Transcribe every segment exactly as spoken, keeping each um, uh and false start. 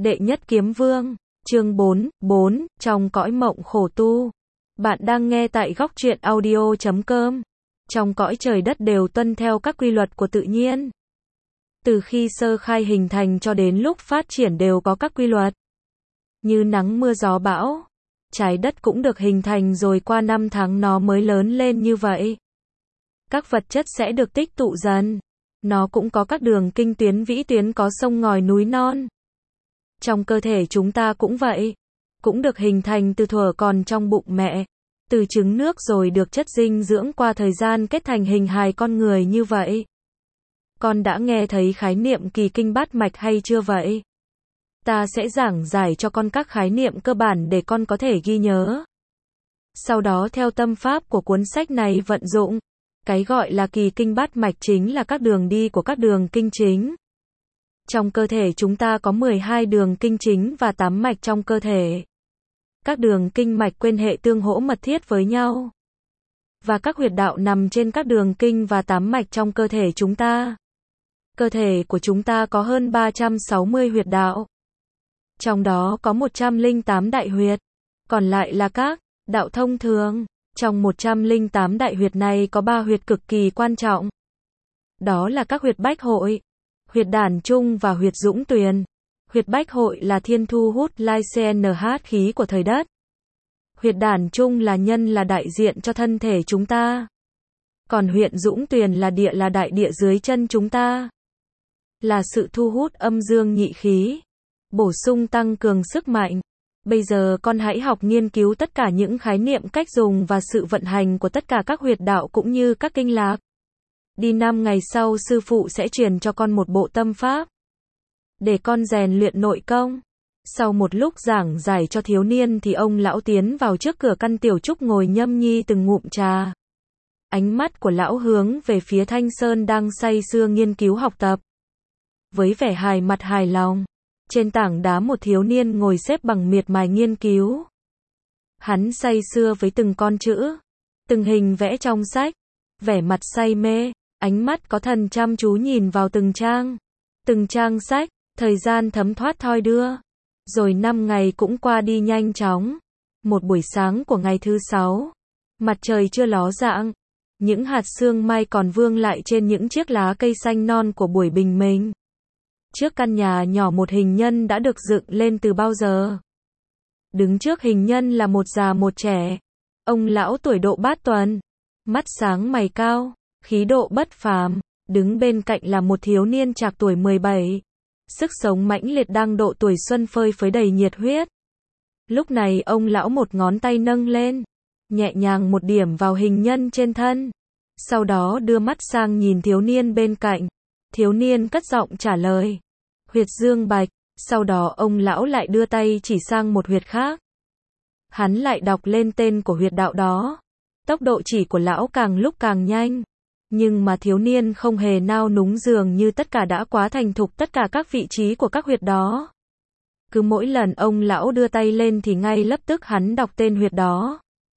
Đệ nhất kiếm vương, chương bốn, bốn, trong cõi mộng khổ tu. Bạn đang nghe tại góc truyện audio chấm com. Trong cõi trời đất đều tuân theo các quy luật của tự nhiên. Từ khi sơ khai hình thành cho đến lúc phát triển đều có các quy luật. Như nắng mưa gió bão, trái đất cũng được hình thành rồi qua năm tháng nó mới lớn lên như vậy. Các vật chất sẽ được tích tụ dần. Nó cũng có các đường kinh tuyến vĩ tuyến, có sông ngòi núi non. Trong cơ thể chúng ta cũng vậy, cũng được hình thành từ thuở còn trong bụng mẹ, từ trứng nước rồi được chất dinh dưỡng qua thời gian kết thành hình hài con người như vậy. Con đã nghe thấy khái niệm kỳ kinh bát mạch hay chưa vậy? Ta sẽ giảng giải cho con các khái niệm cơ bản để con có thể ghi nhớ. Sau đó theo tâm pháp của cuốn sách này vận dụng. Cái gọi là kỳ kinh bát mạch chính là các đường đi của các đường kinh chính. Trong cơ thể chúng ta có mười hai đường kinh chính và tám mạch trong cơ thể. Các đường kinh mạch quan hệ tương hỗ mật thiết với nhau. Và các huyệt đạo nằm trên các đường kinh và tám mạch trong cơ thể chúng ta. Cơ thể của chúng ta có hơn ba trăm sáu mươi huyệt đạo. Trong đó có một trăm lẻ tám đại huyệt, còn lại là các đạo thông thường. Trong một trăm lẻ tám đại huyệt này có ba huyệt cực kỳ quan trọng. Đó là các huyệt bách hội, huyệt đản trung và huyệt dũng tuyền. Huyệt bách hội là thiên thu hút lai cnh khí của thời đất. Huyệt đản trung là nhân, là đại diện cho thân thể chúng ta. Còn huyệt dũng tuyền là địa, là đại địa dưới chân chúng ta. Là sự thu hút âm dương nhị khí, bổ sung tăng cường sức mạnh. Bây giờ con hãy học nghiên cứu tất cả những khái niệm, cách dùng và sự vận hành của tất cả các huyệt đạo cũng như các kinh lạc. Đi năm ngày sau sư phụ sẽ truyền cho con một bộ tâm pháp để con rèn luyện nội công. Sau một lúc giảng giải cho thiếu niên thì ông lão tiến vào trước cửa căn tiểu trúc ngồi nhâm nhi từng ngụm trà. Ánh mắt của lão hướng về phía Thanh Sơn đang say sưa nghiên cứu học tập. Với vẻ hài mặt hài lòng, trên tảng đá một thiếu niên ngồi xếp bằng miệt mài nghiên cứu. Hắn say sưa với từng con chữ, từng hình vẽ trong sách, vẻ mặt say mê, ánh mắt có thần chăm chú nhìn vào từng trang, từng trang sách. Thời gian thấm thoát thoi đưa, rồi năm ngày cũng qua đi nhanh chóng. Một buổi sáng của ngày thứ sáu, mặt trời chưa ló dạng, những hạt sương mai còn vương lại trên những chiếc lá cây xanh non của buổi bình minh. Trước căn nhà nhỏ một hình nhân đã được dựng lên từ bao giờ. Đứng trước hình nhân là một già một trẻ. Ông lão tuổi độ bát tuần, mắt sáng mày cao, khí độ bất phàm. Đứng bên cạnh là một thiếu niên trạc tuổi mười bảy. Sức sống mãnh liệt đang độ tuổi xuân, phơi phới đầy nhiệt huyết. Lúc này ông lão một ngón tay nâng lên, nhẹ nhàng một điểm vào hình nhân trên thân. Sau đó đưa mắt sang nhìn thiếu niên bên cạnh. Thiếu niên cất giọng trả lời, huyệt dương bạch. Sau đó ông lão lại đưa tay chỉ sang một huyệt khác. Hắn lại đọc lên tên của huyệt đạo đó. Tốc độ chỉ của lão càng lúc càng nhanh. Nhưng mà thiếu niên không hề nao núng, dường như tất cả đã quá thành thục tất cả các vị trí của các huyệt đó. Cứ mỗi lần ông lão đưa tay lên thì ngay lập tức hắn đọc tên huyệt đó.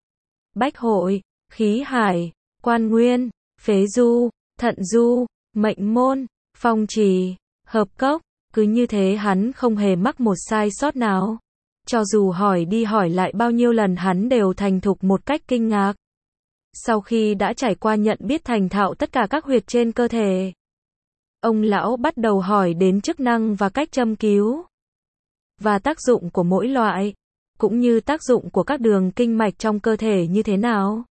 Bách hội, khí hải, quan nguyên, phế du, thận du, mệnh môn, phong trì, hợp cốc. Cứ như thế hắn không hề mắc một sai sót nào. Cho dù hỏi đi hỏi lại bao nhiêu lần hắn đều thành thục một cách kinh ngạc. Sau khi đã trải qua nhận biết thành thạo tất cả các huyệt trên cơ thể, ông lão bắt đầu hỏi đến chức năng và cách châm cứu, và tác dụng của mỗi loại, cũng như tác dụng của các đường kinh mạch trong cơ thể như thế nào.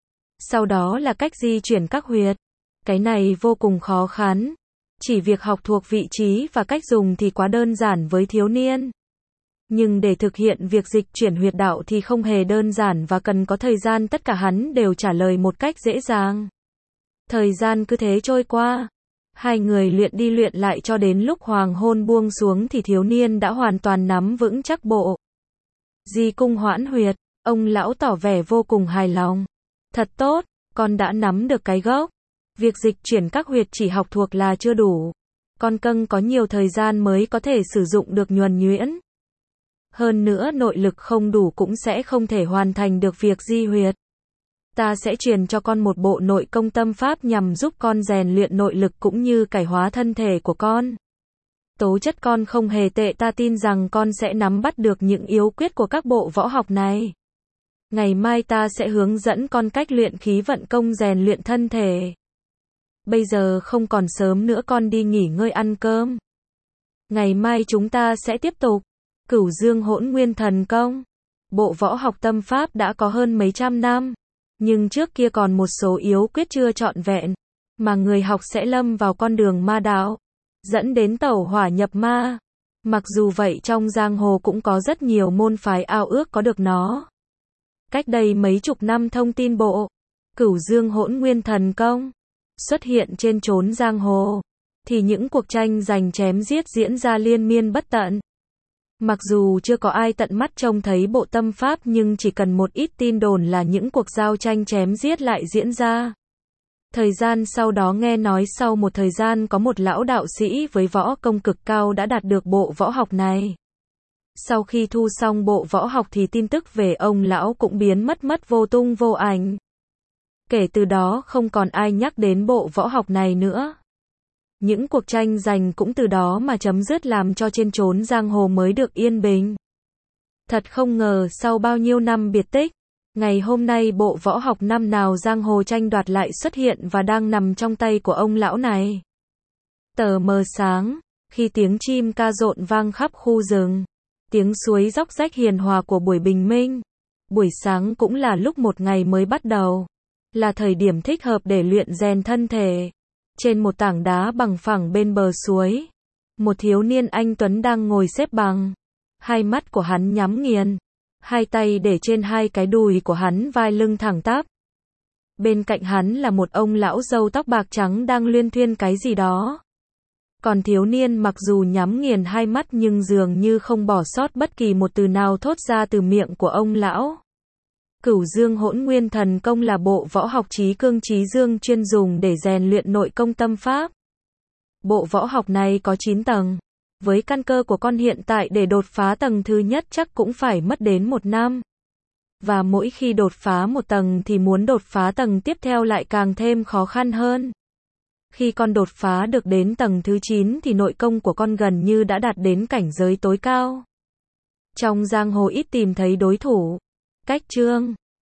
Sau đó là cách di chuyển các huyệt. Cái này vô cùng khó khăn. Chỉ việc học thuộc vị trí và cách dùng thì quá đơn giản với thiếu niên. Nhưng để thực hiện việc dịch chuyển huyệt đạo thì không hề đơn giản và cần có thời gian, tất cả hắn đều trả lời một cách dễ dàng. Thời gian cứ thế trôi qua. Hai người luyện đi luyện lại cho đến lúc hoàng hôn buông xuống thì thiếu niên đã hoàn toàn nắm vững chắc bộ di cung hoãn huyệt. Ông lão tỏ vẻ vô cùng hài lòng. Thật tốt, con đã nắm được cái gốc. Việc dịch chuyển các huyệt chỉ học thuộc là chưa đủ. Con cần có nhiều thời gian mới có thể sử dụng được nhuần nhuyễn. Hơn nữa nội lực không đủ cũng sẽ không thể hoàn thành được việc di huyệt. Ta sẽ truyền cho con một bộ nội công tâm pháp nhằm giúp con rèn luyện nội lực cũng như cải hóa thân thể của con. Tố chất con không hề tệ, ta tin rằng con sẽ nắm bắt được những yếu quyết của các bộ võ học này. Ngày mai ta sẽ hướng dẫn con cách luyện khí vận công, rèn luyện thân thể. Bây giờ không còn sớm nữa, con đi nghỉ ngơi ăn cơm. Ngày mai chúng ta sẽ tiếp tục. Cửu Dương Hỗn Nguyên Thần Công. Bộ võ học tâm pháp đã có hơn mấy trăm năm, nhưng trước kia còn một số yếu quyết chưa trọn vẹn, mà người học sẽ lâm vào con đường ma đạo, dẫn đến tẩu hỏa nhập ma. Mặc dù vậy, trong giang hồ cũng có rất nhiều môn phái ao ước có được nó. Cách đây mấy chục năm, thông tin bộ Cửu Dương Hỗn Nguyên Thần Công xuất hiện trên chốn giang hồ, thì những cuộc tranh giành chém giết diễn ra liên miên bất tận. Mặc dù chưa có ai tận mắt trông thấy bộ tâm pháp, nhưng chỉ cần một ít tin đồn là những cuộc giao tranh chém giết lại diễn ra. Thời gian sau đó nghe nói sau một thời gian có một lão đạo sĩ với võ công cực cao đã đạt được bộ võ học này. Sau khi thu xong bộ võ học thì tin tức về ông lão cũng biến mất mất vô tung vô ảnh. Kể từ đó không còn ai nhắc đến bộ võ học này nữa. Những cuộc tranh giành cũng từ đó mà chấm dứt, làm cho trên chốn giang hồ mới được yên bình. Thật không ngờ sau bao nhiêu năm biệt tích, ngày hôm nay bộ võ học năm nào giang hồ tranh đoạt lại xuất hiện và đang nằm trong tay của ông lão này. Tờ mờ sáng, khi tiếng chim ca rộn vang khắp khu rừng, tiếng suối róc rách hiền hòa của buổi bình minh, buổi sáng cũng là lúc một ngày mới bắt đầu, là thời điểm thích hợp để luyện rèn thân thể. Trên một tảng đá bằng phẳng bên bờ suối, một thiếu niên anh tuấn đang ngồi xếp bằng. Hai mắt của hắn nhắm nghiền, hai tay để trên hai cái đùi của hắn, vai lưng thẳng tắp. Bên cạnh hắn là một ông lão râu tóc bạc trắng đang luyên thuyên cái gì đó. Còn thiếu niên mặc dù nhắm nghiền hai mắt nhưng dường như không bỏ sót bất kỳ một từ nào thốt ra từ miệng của ông lão. Cửu Dương Hỗn Nguyên Thần Công là bộ võ học trí cương trí dương chuyên dùng để rèn luyện nội công tâm pháp. Bộ võ học này có chín tầng. Với căn cơ của con hiện tại, để đột phá tầng thứ nhất chắc cũng phải mất đến một năm. Và mỗi khi đột phá một tầng thì muốn đột phá tầng tiếp theo lại càng thêm khó khăn hơn. Khi con đột phá được đến tầng thứ chín thì nội công của con gần như đã đạt đến cảnh giới tối cao. Trong giang hồ ít tìm thấy đối thủ. Cách chương